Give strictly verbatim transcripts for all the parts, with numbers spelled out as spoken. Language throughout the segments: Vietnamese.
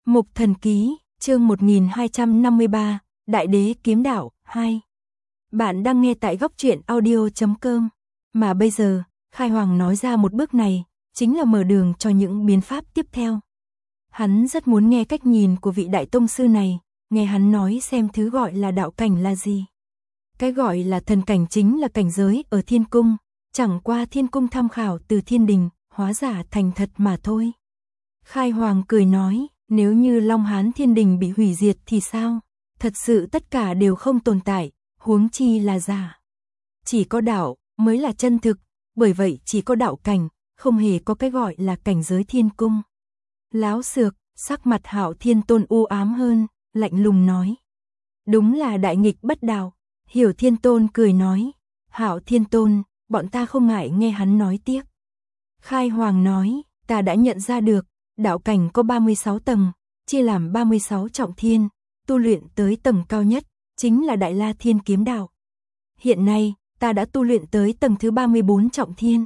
Mục Thần Ký, chương một nghìn hai trăm năm mươi ba, Đại Đế Kiếm Đạo, hai. Bạn đang nghe tại góc truyện audio chấm com. Mà bây giờ, Khai Hoàng nói ra một bước này, chính là mở đường cho những biến pháp tiếp theo. Hắn rất muốn nghe cách nhìn của vị đại tông sư này, nghe hắn nói xem thứ gọi là đạo cảnh là gì. Cái gọi là thần cảnh chính là cảnh giới ở thiên cung, chẳng qua thiên cung tham khảo từ thiên đình, hóa giả thành thật mà thôi. Khai Hoàng cười nói, nếu như Long Hán thiên đình bị hủy diệt thì sao? Thật sự tất cả đều không tồn tại, huống chi là giả. Chỉ có đạo mới là chân thực, bởi vậy chỉ có đạo cảnh, không hề có cái gọi là cảnh giới thiên cung. Láo xược, sắc mặt Hạo Thiên Tôn u ám hơn, lạnh lùng nói. Đúng là đại nghịch bất đạo. Hiểu Thiên Tôn cười nói, Hạo Thiên Tôn, bọn ta không ngại nghe hắn nói tiếp. Khai Hoàng nói, ta đã nhận ra được, đạo cảnh có ba mươi sáu tầng, chia làm ba mươi sáu trọng thiên, tu luyện tới tầng cao nhất, chính là Đại La Thiên Kiếm Đạo. Hiện nay, ta đã tu luyện tới tầng thứ ba mươi bốn trọng thiên.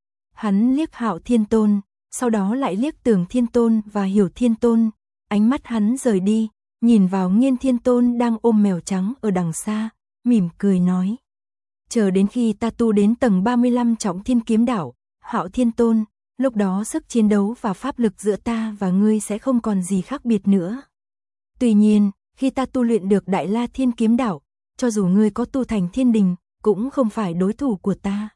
Hắn liếc Hạo Thiên Tôn, sau đó lại liếc Tường Thiên Tôn và Hiểu Thiên Tôn, ánh mắt hắn rời đi, nhìn vào Nghiên Thiên Tôn đang ôm mèo trắng ở đằng xa, mỉm cười nói. Chờ đến khi ta tu đến tầng ba mươi lăm trọng thiên kiếm đạo, Hạo Thiên Tôn, lúc đó sức chiến đấu và pháp lực giữa ta và ngươi sẽ không còn gì khác biệt nữa. Tuy nhiên, khi ta tu luyện được Đại La Thiên Kiếm Đạo, cho dù ngươi có tu thành thiên đình, cũng không phải đối thủ của ta.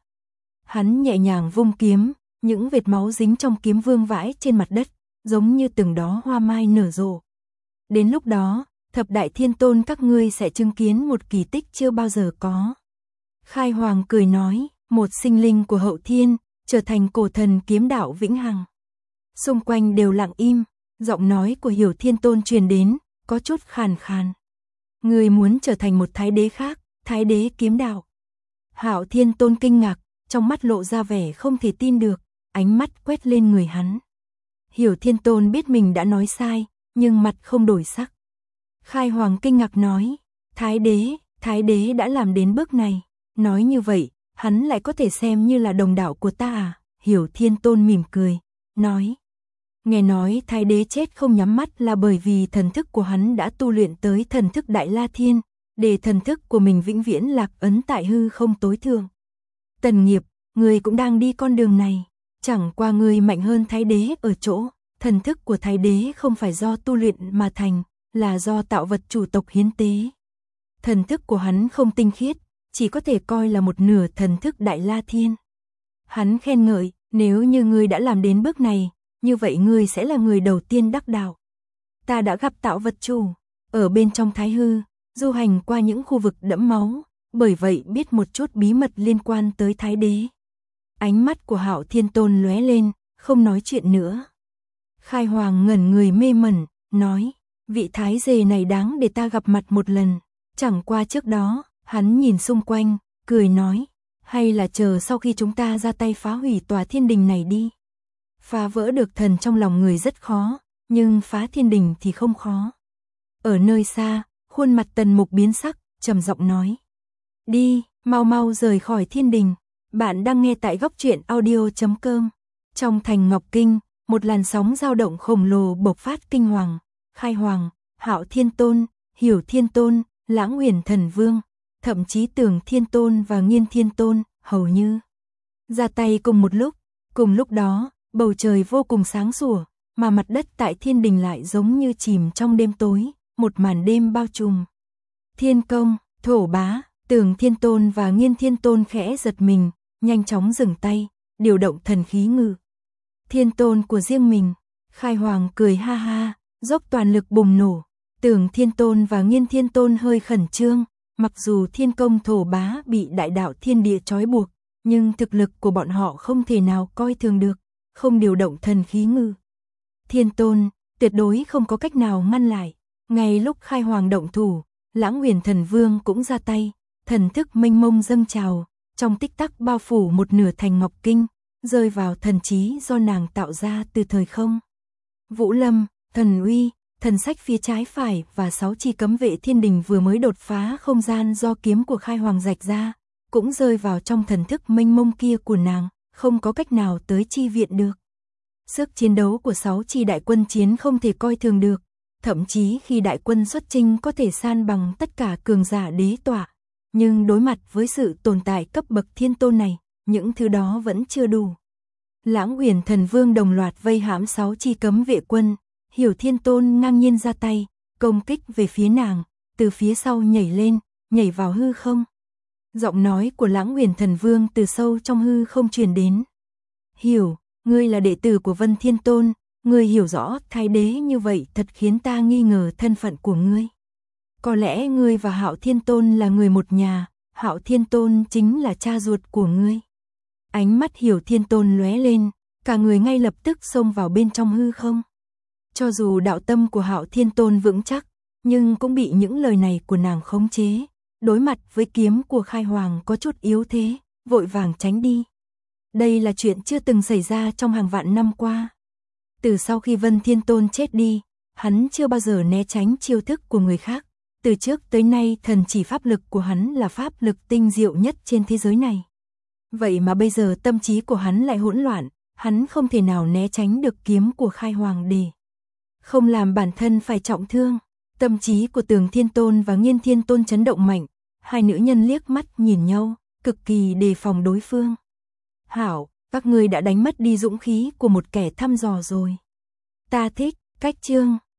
Hắn nhẹ nhàng vung kiếm, những vệt máu dính trong kiếm vương vãi trên mặt đất, giống như từng đó hoa mai nở rộ. Đến lúc đó, thập đại thiên tôn các ngươi sẽ chứng kiến một kỳ tích chưa bao giờ có. Khai Hoàng cười nói, một sinh linh của hậu thiên, trở thành cổ thần kiếm đạo vĩnh hằng. Xung quanh đều lặng im, giọng nói của Hiểu Thiên Tôn truyền đến, có chút khàn khàn. Người muốn trở thành một thái đế khác, thái đế kiếm đạo. Hạo Thiên Tôn kinh ngạc, trong mắt lộ ra vẻ không thể tin được, ánh mắt quét lên người hắn. Hiểu Thiên Tôn biết mình đã nói sai, nhưng mặt không đổi sắc. Khai Hoàng kinh ngạc nói, thái đế, thái đế đã làm đến bước này. Nói như vậy, hắn lại có thể xem như là đồng đạo của ta à? Hiểu Thiên Tôn mỉm cười, nói. Nghe nói thái đế chết không nhắm mắt là bởi vì thần thức của hắn đã tu luyện tới thần thức Đại La Thiên, để thần thức của mình vĩnh viễn lạc ấn tại hư không tối thượng. Tần Nghiệp, người cũng đang đi con đường này, chẳng qua người mạnh hơn thái đế ở chỗ, thần thức của thái đế không phải do tu luyện mà thành, là do tạo vật chủ tộc hiến tế. Thần thức của hắn không tinh khiết, chỉ có thể coi là một nửa thần thức Đại La Thiên. Hắn khen ngợi, nếu như ngươi đã làm đến bước này, như vậy ngươi sẽ là người đầu tiên đắc đạo. Ta đã gặp tạo vật chủ, ở bên trong thái hư, du hành qua những khu vực đẫm máu, bởi vậy biết một chút bí mật liên quan tới thái đế. Ánh mắt của Hạo Thiên Tôn lóe lên, không nói chuyện nữa. Khai Hoàng ngẩn người mê mẩn, nói, vị thái dề này đáng để ta gặp mặt một lần, chẳng qua trước đó. Hắn nhìn xung quanh, cười nói, hay là chờ sau khi chúng ta ra tay phá hủy tòa thiên đình này đi. Phá vỡ được thần trong lòng người rất khó, nhưng phá thiên đình thì không khó. Ở nơi xa, khuôn mặt Tần Mục biến sắc, trầm giọng nói. Đi, mau mau rời khỏi thiên đình. Bạn đang nghe tại góc truyện audio chấm com. Trong thành Ngọc Kinh, một làn sóng dao động khổng lồ bộc phát kinh hoàng. Khai Hoàng, Hạo Thiên Tôn, Hiểu Thiên Tôn, Lãng Huyền Thần Vương, thậm chí Tường Thiên Tôn và Nghiên Thiên Tôn, hầu như ra tay cùng một lúc. Cùng lúc đó, bầu trời vô cùng sáng sủa, mà mặt đất tại thiên đình lại giống như chìm trong đêm tối, một màn đêm bao trùm. Thiên Công, Thổ Bá, Tường Thiên Tôn và Nghiên Thiên Tôn khẽ giật mình, nhanh chóng dừng tay, điều động thần khí ngự Thiên Tôn của riêng mình. Khai Hoàng cười ha ha, dốc toàn lực bùng nổ. Tường Thiên Tôn và Nghiên Thiên Tôn hơi khẩn trương. Mặc dù Thiên Công Thổ Bá bị đại đạo thiên địa trói buộc, nhưng thực lực của bọn họ không thể nào coi thường được, không điều động thần khí ngự Thiên Tôn, tuyệt đối không có cách nào ngăn lại. Ngay lúc Khai Hoàng động thủ, Lãng Huyền Thần Vương cũng ra tay, thần thức mênh mông dâng trào, trong tích tắc bao phủ một nửa thành Ngọc Kinh, rơi vào thần trí do nàng tạo ra từ thời không. Vũ Lâm, Thần Uy, thần sách phía trái phải và sáu chi cấm vệ thiên đình vừa mới đột phá không gian do kiếm của Khai Hoàng rạch ra, cũng rơi vào trong thần thức mênh mông kia của nàng, không có cách nào tới chi viện được. Sức chiến đấu của sáu chi đại quân chiến không thể coi thường được, thậm chí khi đại quân xuất chinh có thể san bằng tất cả cường giả đế tọa. Nhưng đối mặt với sự tồn tại cấp bậc thiên tôn này, những thứ đó vẫn chưa đủ. Lãng Huyền Thần Vương đồng loạt vây hãm sáu chi cấm vệ quân, Hiểu Thiên Tôn ngang nhiên ra tay, công kích về phía nàng, từ phía sau nhảy lên, nhảy vào hư không. Giọng nói của Lãng Huyền Thần Vương từ sâu trong hư không truyền đến. Hiểu, ngươi là đệ tử của Vân Thiên Tôn, ngươi hiểu rõ Thái Đế như vậy thật khiến ta nghi ngờ thân phận của ngươi. Có lẽ ngươi và Hạo Thiên Tôn là người một nhà, Hạo Thiên Tôn chính là cha ruột của ngươi. Ánh mắt Hiểu Thiên Tôn lóe lên, cả người ngay lập tức xông vào bên trong hư không. Cho dù đạo tâm của Hạo Thiên Tôn vững chắc, nhưng cũng bị những lời này của nàng khống chế. Đối mặt với kiếm của Khai Hoàng có chút yếu thế, vội vàng tránh đi. Đây là chuyện chưa từng xảy ra trong hàng vạn năm qua. Từ sau khi Vân Thiên Tôn chết đi, hắn chưa bao giờ né tránh chiêu thức của người khác. Từ trước tới nay thần chỉ pháp lực của hắn là pháp lực tinh diệu nhất trên thế giới này. Vậy mà bây giờ tâm trí của hắn lại hỗn loạn, hắn không thể nào né tránh được kiếm của Khai Hoàng để không làm bản thân phải trọng thương. Tâm trí của Tường Thiên Tôn và Nghiên Thiên Tôn chấn động mạnh, hai nữ nhân liếc mắt nhìn nhau, cực kỳ đề phòng đối phương. Hảo, các ngươi đã đánh mất đi dũng khí của một kẻ thăm dò rồi. Ta thích cách chương